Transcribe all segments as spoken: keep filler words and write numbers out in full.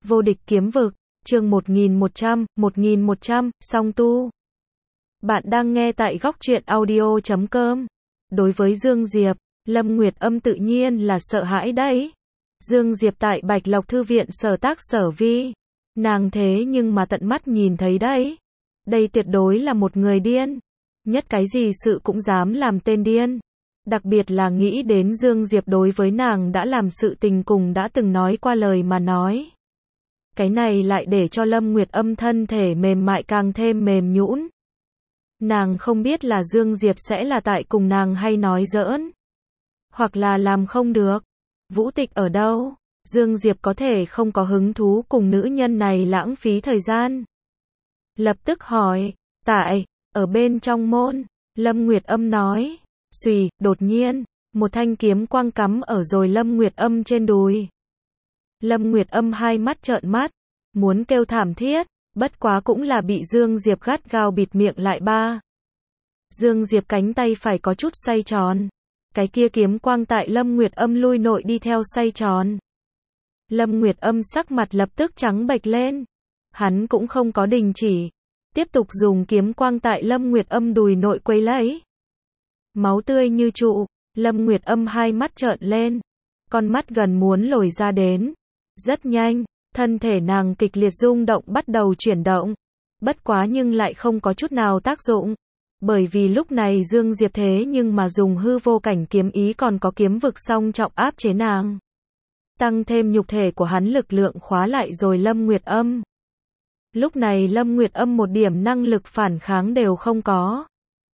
Vô địch kiếm vực, chương một nghìn một trăm, một nghìn một trăm, song tu. Bạn đang nghe tại góc truyện audio chấm com. Đối với Dương Diệp, Lâm Nguyệt Âm tự nhiên là sợ hãi đấy. Dương Diệp tại Bạch Lộc Thư viện sở tác sở vi. Nàng thế nhưng mà tận mắt nhìn thấy đấy. Đây tuyệt đối là một người điên. Nhất cái gì sự cũng dám làm tên điên. Đặc biệt là nghĩ đến Dương Diệp đối với nàng đã làm sự tình cùng đã từng nói qua lời mà nói. Cái này lại để cho Lâm Nguyệt Âm thân thể mềm mại càng thêm mềm nhũn. Nàng không biết là Dương Diệp sẽ là tại cùng nàng hay nói giỡn. Hoặc là làm không được. Vũ Tịch ở đâu? Dương Diệp có thể không có hứng thú cùng nữ nhân này lãng phí thời gian. Lập tức hỏi, tại, ở bên trong môn, Lâm Nguyệt Âm nói, xùy, đột nhiên, một thanh kiếm quang cắm ở rồi Lâm Nguyệt Âm trên đùi. Lâm Nguyệt Âm hai mắt trợn mắt, muốn kêu thảm thiết, bất quá cũng là bị Dương Diệp gắt gao bịt miệng lại ba. Dương Diệp cánh tay phải có chút xoay tròn. Cái kia kiếm quang tại Lâm Nguyệt Âm lui nội đi theo xoay tròn. Lâm Nguyệt Âm sắc mặt lập tức trắng bệch lên. Hắn cũng không có đình chỉ. Tiếp tục dùng kiếm quang tại Lâm Nguyệt Âm đùi nội quấy lấy. Máu tươi như trụ, Lâm Nguyệt Âm hai mắt trợn lên. Con mắt gần muốn lồi ra đến. Rất nhanh, thân thể nàng kịch liệt rung động bắt đầu chuyển động. Bất quá nhưng lại không có chút nào tác dụng. Bởi vì lúc này Dương Diệp thế nhưng mà dùng hư vô cảnh kiếm ý còn có kiếm vực song trọng áp chế nàng. Tăng thêm nhục thể của hắn lực lượng khóa lại rồi Lâm Nguyệt Âm. Lúc này Lâm Nguyệt Âm một điểm năng lực phản kháng đều không có.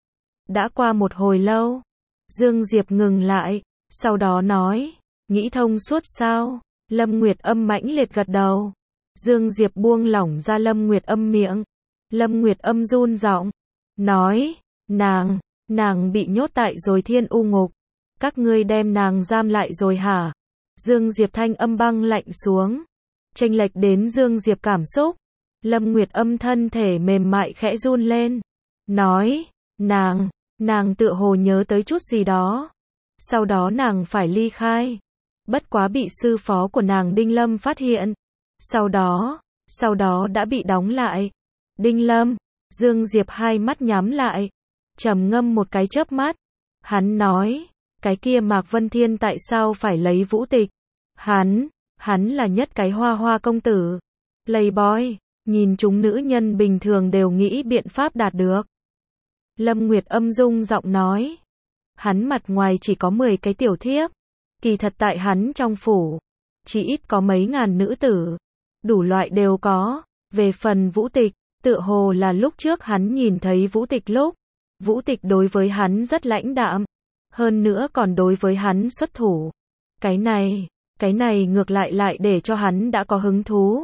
Đã qua một hồi lâu, Dương Diệp ngừng lại, sau đó nói, nghĩ thông suốt sao? Lâm Nguyệt Âm mãnh liệt gật đầu. Dương Diệp buông lỏng ra Lâm Nguyệt Âm miệng. Lâm Nguyệt Âm run giọng, nói, nàng, nàng bị nhốt tại rồi Thiên U Ngục. Các ngươi đem nàng giam lại rồi hả? Dương Diệp thanh âm băng lạnh xuống. Chênh lệch đến Dương Diệp cảm xúc. Lâm Nguyệt Âm thân thể mềm mại khẽ run lên. Nói, nàng, nàng tựa hồ nhớ tới chút gì đó. Sau đó nàng phải ly khai. Bất quá bị sư phó của nàng Đinh Lâm phát hiện. Sau đó, sau đó đã bị đóng lại. Đinh Lâm, Dương Diệp hai mắt nhắm lại. Trầm ngâm một cái chớp mắt. Hắn nói, cái kia Mạc Vân Thiên tại sao phải lấy Vũ Tịch? Hắn, hắn là nhất cái hoa hoa công tử. Playboy, nhìn chúng nữ nhân bình thường đều nghĩ biện pháp đạt được. Lâm Nguyệt Âm rung giọng nói. Hắn mặt ngoài chỉ có mười cái tiểu thiếp. Kỳ thật tại hắn trong phủ, chỉ ít có mấy ngàn nữ tử. Đủ loại đều có. Về phần Vũ Tịch, tựa hồ là lúc trước hắn nhìn thấy Vũ Tịch lúc. Vũ Tịch đối với hắn rất lãnh đạm. Hơn nữa còn đối với hắn xuất thủ. Cái này, cái này ngược lại lại để cho hắn đã có hứng thú.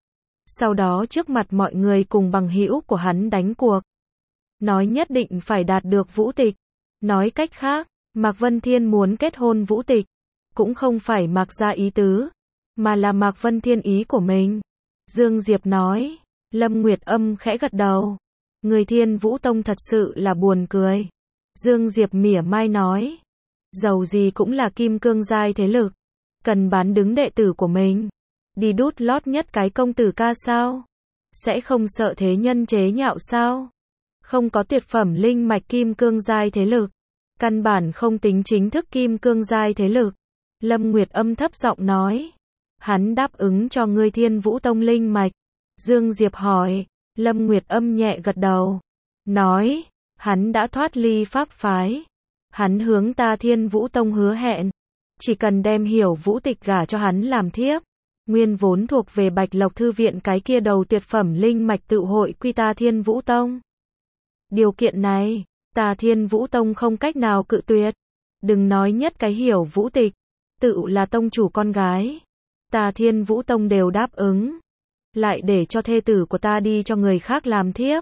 Sau đó trước mặt mọi người cùng bằng hữu của hắn đánh cuộc. Nói nhất định phải đạt được Vũ Tịch. Nói cách khác, Mạc Vân Thiên muốn kết hôn Vũ Tịch. Cũng không phải Mạc gia ý tứ, mà là Mạc Vân Thiên ý của mình. Dương Diệp nói. Lâm Nguyệt Âm khẽ gật đầu. Người Thiên Vũ Tông thật sự là buồn cười. Dương Diệp mỉa mai nói. Dầu gì cũng là kim cương giai thế lực. Cần bán đứng đệ tử của mình. Đi đút lót nhất cái công tử ca sao? Sẽ không sợ thế nhân chế nhạo sao? Không có tuyệt phẩm linh mạch kim cương giai thế lực. Căn bản không tính chính thức kim cương giai thế lực. Lâm Nguyệt Âm thấp giọng nói. Hắn đáp ứng cho ngươi Thiên Vũ Tông linh mạch. Dương Diệp hỏi. Lâm Nguyệt Âm nhẹ gật đầu. Nói. Hắn đã thoát ly pháp phái. Hắn hướng ta Thiên Vũ Tông hứa hẹn. Chỉ cần đem Hiểu Vũ Tịch gả cho hắn làm thiếp. Nguyên vốn thuộc về Bạch Lộc Thư viện cái kia đầu tuyệt phẩm linh mạch tự hội quy ta Thiên Vũ Tông. Điều kiện này, ta Thiên Vũ Tông không cách nào cự tuyệt. Đừng nói nhất cái Hiểu Vũ Tịch. Tự là tông chủ con gái. Ta Thiên Vũ Tông đều đáp ứng. Lại để cho thê tử của ta đi cho người khác làm thiếp.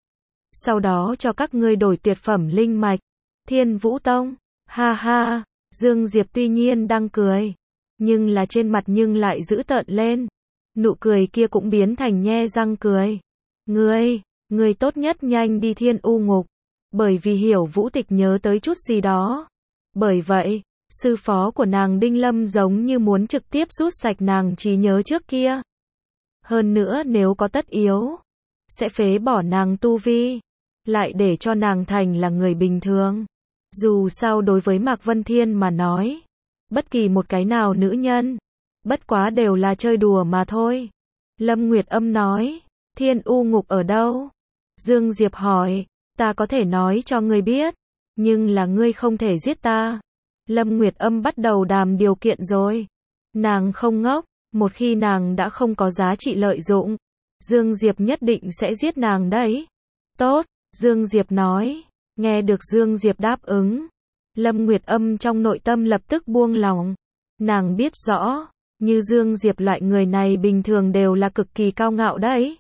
Sau đó cho các ngươi đổi tuyệt phẩm linh mạch. Thiên Vũ Tông, ha ha, Dương Diệp tuy nhiên đang cười. Nhưng là trên mặt nhưng lại dữ tợn lên. Nụ cười kia cũng biến thành nhe răng cười. Ngươi, ngươi tốt nhất nhanh đi Thiên U Ngục. Bởi vì Hiểu Vũ Tịch nhớ tới chút gì đó. Bởi vậy, sư phó của nàng Đinh Lâm giống như muốn trực tiếp rút sạch nàng trí nhớ trước kia. Hơn nữa nếu có tất yếu, sẽ phế bỏ nàng tu vi, lại để cho nàng thành là người bình thường. Dù sao đối với Mạc Vân Thiên mà nói, bất kỳ một cái nào nữ nhân, bất quá đều là chơi đùa mà thôi. Lâm Nguyệt Âm nói, Thiên U Ngục ở đâu? Dương Diệp hỏi, ta có thể nói cho ngươi biết, nhưng là ngươi không thể giết ta. Lâm Nguyệt Âm bắt đầu đàm điều kiện rồi. Nàng không ngốc, một khi nàng đã không có giá trị lợi dụng, Dương Diệp nhất định sẽ giết nàng đấy. Tốt, Dương Diệp nói. Nghe được Dương Diệp đáp ứng, Lâm Nguyệt Âm trong nội tâm lập tức buông lòng. Nàng biết rõ, như Dương Diệp loại người này bình thường đều là cực kỳ cao ngạo đấy.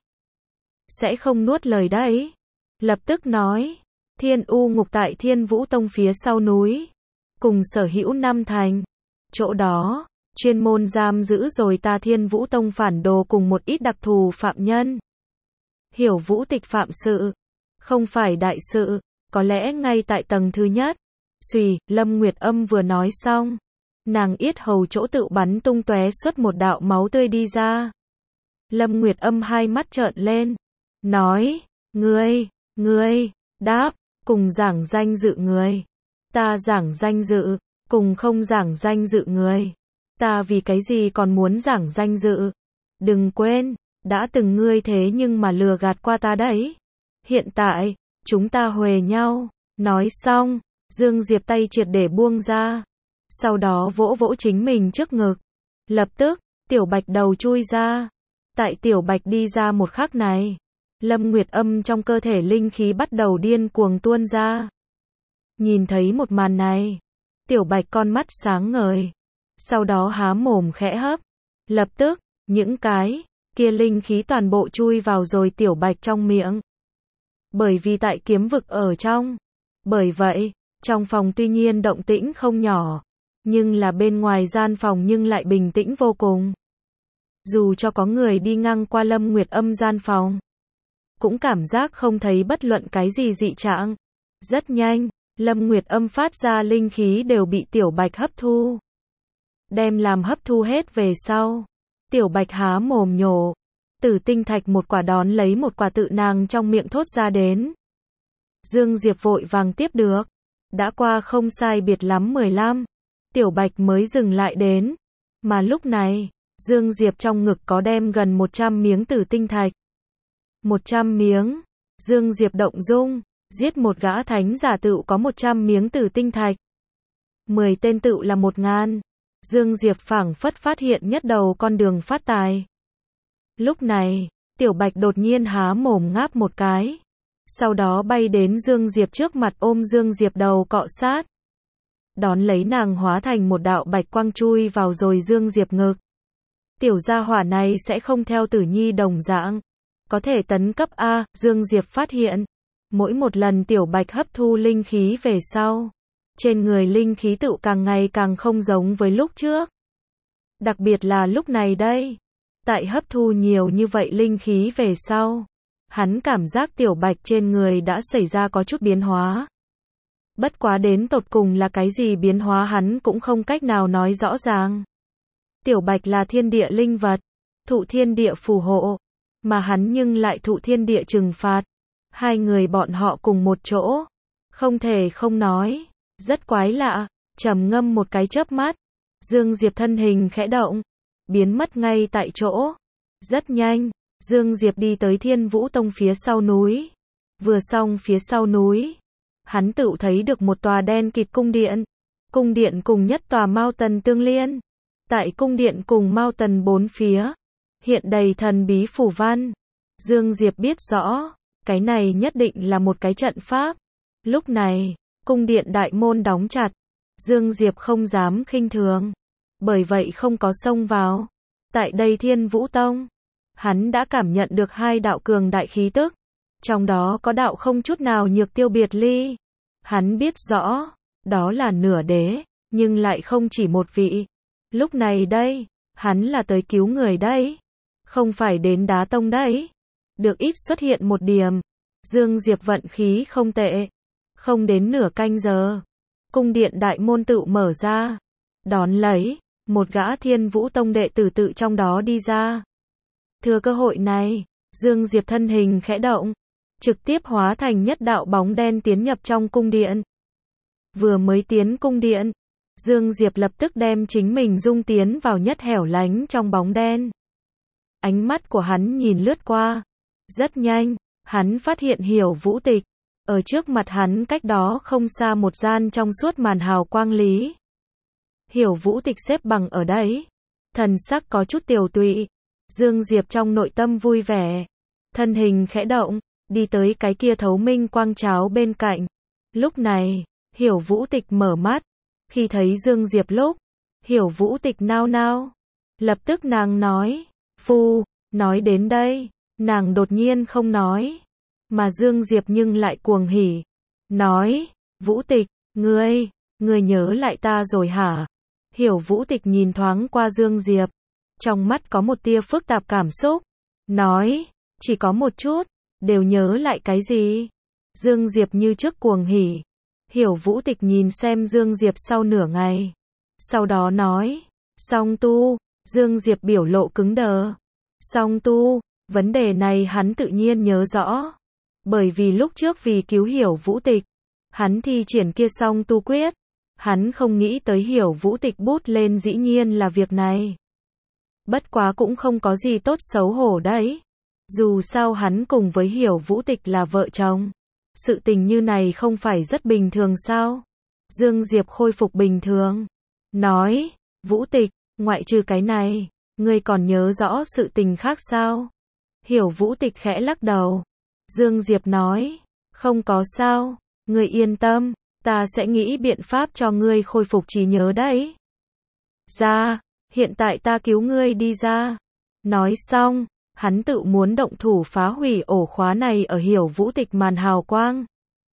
Sẽ không nuốt lời đấy. Lập tức nói, Thiên U Ngục tại Thiên Vũ Tông phía sau núi, cùng sở hữu năm thành. Chỗ đó, chuyên môn giam giữ rồi ta Thiên Vũ Tông phản đồ cùng một ít đặc thù phạm nhân. Hiểu Vũ Tịch phạm sự, không phải đại sự, có lẽ ngay tại tầng thứ nhất. Xùy, Lâm Nguyệt Âm vừa nói xong, nàng yết hầu chỗ tự bắn tung tóe xuất một đạo máu tươi đi ra. Lâm Nguyệt Âm hai mắt trợn lên, nói, ngươi, ngươi, đáp, cùng giảng danh dự người. Ta giảng danh dự, cùng không giảng danh dự người. Ta vì cái gì còn muốn giảng danh dự? Đừng quên, đã từng ngươi thế nhưng mà lừa gạt qua ta đấy. Hiện tại, chúng ta huề nhau. Nói xong, Dương Diệp tay triệt để buông ra. Sau đó vỗ vỗ chính mình trước ngực. Lập tức, Tiểu Bạch đầu chui ra. Tại Tiểu Bạch đi ra một khắc này, Lâm Nguyệt Âm trong cơ thể linh khí bắt đầu điên cuồng tuôn ra. Nhìn thấy một màn này, Tiểu Bạch con mắt sáng ngời. Sau đó há mồm khẽ hấp. Lập tức, những cái kia linh khí toàn bộ chui vào rồi Tiểu Bạch trong miệng. Bởi vì tại kiếm vực ở trong. Bởi vậy, trong phòng tuy nhiên động tĩnh không nhỏ, nhưng là bên ngoài gian phòng nhưng lại bình tĩnh vô cùng. Dù cho có người đi ngang qua Lâm Nguyệt Âm gian phòng, cũng cảm giác không thấy bất luận cái gì dị trạng. Rất nhanh, Lâm Nguyệt Âm phát ra linh khí đều bị Tiểu Bạch hấp thu. Đem làm hấp thu hết về sau, Tiểu Bạch há mồm nhổ. Tử tinh thạch một quả đón lấy một quả tự nàng trong miệng thốt ra đến. Dương Diệp vội vàng tiếp được. Đã qua không sai biệt lắm mười lăm. Tiểu Bạch mới dừng lại đến. Mà lúc này, Dương Diệp trong ngực có đem gần một trăm miếng tử tinh thạch. một trăm miếng. Dương Diệp động dung. Giết một gã thánh giả tựu có một trăm miếng tử tinh thạch. mười tên tựu là một ngàn. Dương Diệp phảng phất phát hiện nhất đầu con đường phát tài. Lúc này, Tiểu Bạch đột nhiên há mồm ngáp một cái. Sau đó bay đến Dương Diệp trước mặt ôm Dương Diệp đầu cọ sát. Đón lấy nàng hóa thành một đạo bạch quang chui vào rồi Dương Diệp ngực. Tiểu gia hỏa này sẽ không theo Tử Nhi đồng dạng. Có thể tấn cấp A, Dương Diệp phát hiện. Mỗi một lần Tiểu Bạch hấp thu linh khí về sau, trên người linh khí tự càng ngày càng không giống với lúc trước. Đặc biệt là lúc này đây. Tại hấp thu nhiều như vậy linh khí về sau, hắn cảm giác Tiểu Bạch trên người đã xảy ra có chút biến hóa. Bất quá đến tột cùng là cái gì biến hóa hắn cũng không cách nào nói rõ ràng. Tiểu Bạch là thiên địa linh vật, thụ thiên địa phù hộ, mà hắn nhưng lại thụ thiên địa trừng phạt. Hai người bọn họ cùng một chỗ, không thể không nói, rất quái lạ. Trầm ngâm một cái chớp mắt, Dương Diệp thân hình khẽ động, biến mất ngay tại chỗ. Rất nhanh, Dương Diệp đi tới Thiên Vũ Tông phía sau núi. Vừa xong phía sau núi, hắn tự thấy được một tòa đen kịt cung điện. Cung điện cùng nhất tòa Mao Tần tương liên. Tại cung điện cùng Mao Tần bốn phía, hiện đầy thần bí phù văn. Dương Diệp biết rõ, cái này nhất định là một cái trận pháp. Lúc này, cung điện đại môn đóng chặt. Dương Diệp không dám khinh thường, bởi vậy không có xông vào. Tại đây Thiên Vũ Tông, hắn đã cảm nhận được hai đạo cường đại khí tức. Trong đó có đạo không chút nào nhược tiêu biệt ly. Hắn biết rõ, đó là nửa đế, nhưng lại không chỉ một vị. Lúc này đây, hắn là tới cứu người đấy, không phải đến đá tông đấy. Được ít xuất hiện một điểm. Dương Diệp vận khí không tệ. Không đến nửa canh giờ, cung điện đại môn tự mở ra. Đón lấy, một gã Thiên Vũ Tông đệ tử tự trong đó đi ra. Thừa cơ hội này, Dương Diệp thân hình khẽ động, trực tiếp hóa thành nhất đạo bóng đen tiến nhập trong cung điện. Vừa mới tiến cung điện, Dương Diệp lập tức đem chính mình dung tiến vào nhất hẻo lánh trong bóng đen. Ánh mắt của hắn nhìn lướt qua. Rất nhanh, hắn phát hiện Hiểu Vũ Tịch. Ở trước mặt hắn cách đó không xa một gian trong suốt màn hào quang lý. Hiểu Vũ Tịch xếp bằng ở đấy. Thần sắc có chút tiều tụy. Dương Diệp trong nội tâm vui vẻ. Thân hình khẽ động, đi tới cái kia thấu minh quang cháo bên cạnh. Lúc này, Hiểu Vũ Tịch mở mắt. Khi thấy Dương Diệp lúc, Hiểu Vũ Tịch nao nao. Lập tức nàng nói, phu, nói đến đây, nàng đột nhiên không nói. Mà Dương Diệp nhưng lại cuồng hỉ. Nói, Vũ Tịch, ngươi, ngươi nhớ lại ta rồi hả? Hiểu Vũ Tịch nhìn thoáng qua Dương Diệp. Trong mắt có một tia phức tạp cảm xúc. Nói, chỉ có một chút, đều nhớ lại cái gì? Dương Diệp như trước cuồng hỉ. Hiểu Vũ Tịch nhìn xem Dương Diệp sau nửa ngày. Sau đó nói, song tu. Dương Diệp biểu lộ cứng đờ. Song tu, vấn đề này hắn tự nhiên nhớ rõ. Bởi vì lúc trước vì cứu Hiểu Vũ Tịch, hắn thi triển kia song tu quyết. Hắn không nghĩ tới Hiểu Vũ Tịch bút lên dĩ nhiên là việc này. Bất quá cũng không có gì tốt xấu hổ đấy. Dù sao hắn cùng với Hiểu Vũ Tịch là vợ chồng. Sự tình như này không phải rất bình thường sao? Dương Diệp khôi phục bình thường. Nói, Vũ Tịch, ngoại trừ cái này, ngươi còn nhớ rõ sự tình khác sao? Hiểu Vũ Tịch khẽ lắc đầu. Dương Diệp nói, không có sao, ngươi yên tâm, ta sẽ nghĩ biện pháp cho ngươi khôi phục trí nhớ đấy. Ra, hiện tại ta cứu ngươi đi ra. Nói xong, hắn tự muốn động thủ phá hủy ổ khóa này ở Hiểu Vũ Tịch màn hào quang.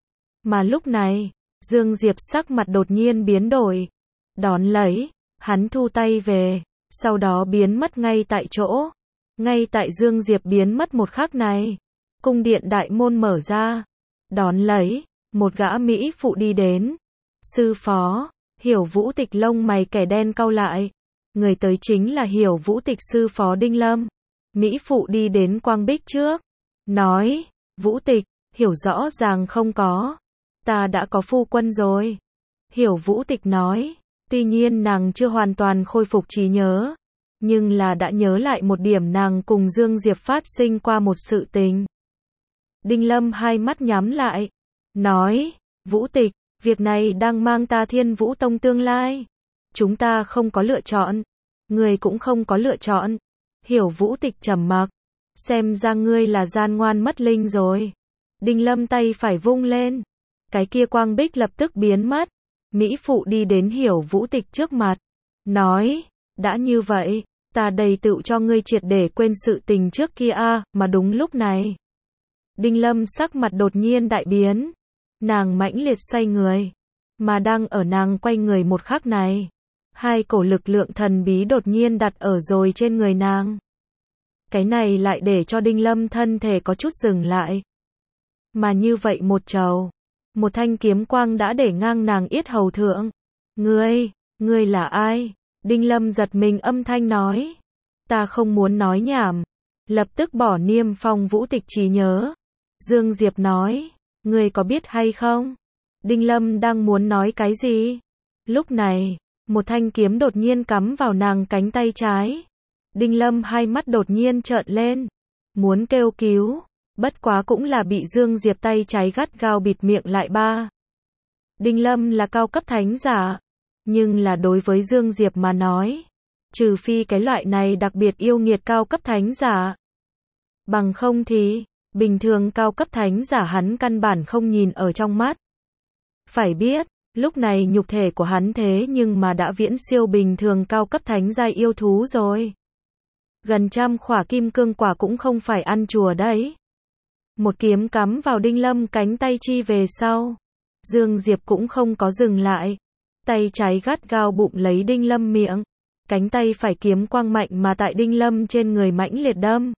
Mà lúc này, Dương Diệp sắc mặt đột nhiên biến đổi. Đón lấy, hắn thu tay về, sau đó biến mất ngay tại chỗ. Ngay tại Dương Diệp biến mất một khắc này, cung điện đại môn mở ra. Đón lấy, một gã mỹ phụ đi đến. Sư phó, Hiểu Vũ Tịch lông mày kẻ đen cau lại. Người tới chính là Hiểu Vũ Tịch sư phó Đinh Lâm. Mỹ phụ đi đến Quang Bích trước. Nói, Vũ Tịch, hiểu rõ ràng không có. Ta đã có phu quân rồi. Hiểu Vũ Tịch nói, tuy nhiên nàng chưa hoàn toàn khôi phục trí nhớ. Nhưng là đã nhớ lại một điểm nàng cùng Dương Diệp phát sinh qua một sự tình. Đinh Lâm hai mắt nhắm lại. Nói, Vũ Tịch, việc này đang mang ta Thiên Vũ Tông tương lai. Chúng ta không có lựa chọn. Người cũng không có lựa chọn. Hiểu Vũ Tịch trầm mặc. Xem ra ngươi là gian ngoan mất linh rồi. Đinh Lâm tay phải vung lên. Cái kia quang bích lập tức biến mất. Mỹ phụ đi đến Hiểu Vũ Tịch trước mặt. Nói, đã như vậy, ta đầy tựu cho ngươi triệt để quên sự tình trước kia a. Mà đúng lúc này, Đinh Lâm sắc mặt đột nhiên đại biến. Nàng mãnh liệt xoay người. Mà đang ở nàng quay người một khắc này, hai cổ lực lượng thần bí đột nhiên đặt ở rồi trên người nàng. Cái này lại để cho Đinh Lâm thân thể có chút dừng lại. Mà như vậy một trầu, một thanh kiếm quang đã để ngang nàng yết hầu thượng. Ngươi, ngươi là ai? Đinh Lâm giật mình âm thanh nói. Ta không muốn nói nhảm. Lập tức bỏ Niêm Phong Vũ Tịch trí nhớ. Dương Diệp nói, ngươi có biết hay không? Đinh Lâm đang muốn nói cái gì? Lúc này, một thanh kiếm đột nhiên cắm vào nàng cánh tay trái. Đinh Lâm hai mắt đột nhiên trợn lên. Muốn kêu cứu. Bất quá cũng là bị Dương Diệp tay trái gắt gao bịt miệng lại ba. Đinh Lâm là cao cấp thánh giả. Nhưng là đối với Dương Diệp mà nói. Trừ phi cái loại này đặc biệt yêu nghiệt cao cấp thánh giả. Bằng không thì, bình thường cao cấp thánh giả hắn căn bản không nhìn ở trong mắt. Phải biết, lúc này nhục thể của hắn thế nhưng mà đã viễn siêu bình thường cao cấp thánh giai yêu thú rồi. Gần trăm khỏa kim cương quả cũng không phải ăn chùa đấy. Một kiếm cắm vào Đinh Lâm cánh tay chi về sau. Dương Diệp cũng không có dừng lại. Tay trái gắt gao bụng lấy Đinh Lâm miệng. Cánh tay phải kiếm quang mạnh mà tại Đinh Lâm trên người mãnh liệt đâm.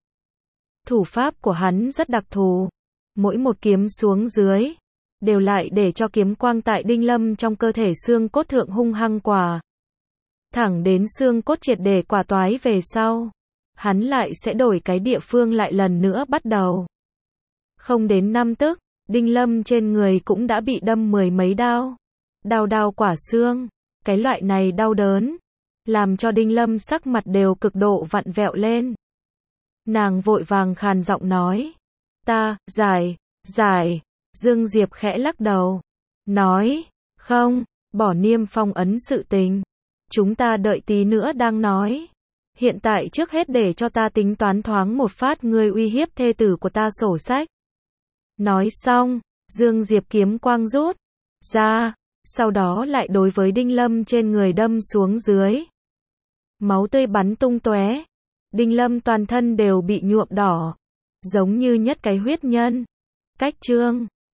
Thủ pháp của hắn rất đặc thù. Mỗi một kiếm xuống dưới, đều lại để cho kiếm quang tại Đinh Lâm trong cơ thể xương cốt thượng hung hăng quả. Thẳng đến xương cốt triệt để quả toái về sau. hắn lại sẽ đổi cái địa phương lại lần nữa bắt đầu. Không đến năm tức, Đinh Lâm trên người cũng đã bị đâm mười mấy đao. Đao đao quả xương, cái loại này đau đớn, làm cho Đinh Lâm sắc mặt đều cực độ vặn vẹo lên. Nàng vội vàng khàn giọng nói, ta, giải, giải, Dương Diệp khẽ lắc đầu, nói, không, bỏ niêm phong ấn sự tình. Chúng ta đợi tí nữa đang nói. Hiện tại trước hết để cho ta tính toán thoáng một phát ngươi uy hiếp thê tử của ta sổ sách. Nói xong, Dương Diệp kiếm quang rút ra, sau đó lại đối với Đinh Lâm trên người đâm xuống dưới. Máu tươi bắn tung tóe, Đinh Lâm toàn thân đều bị nhuộm đỏ, giống như nhất cái huyết nhân. Cách chương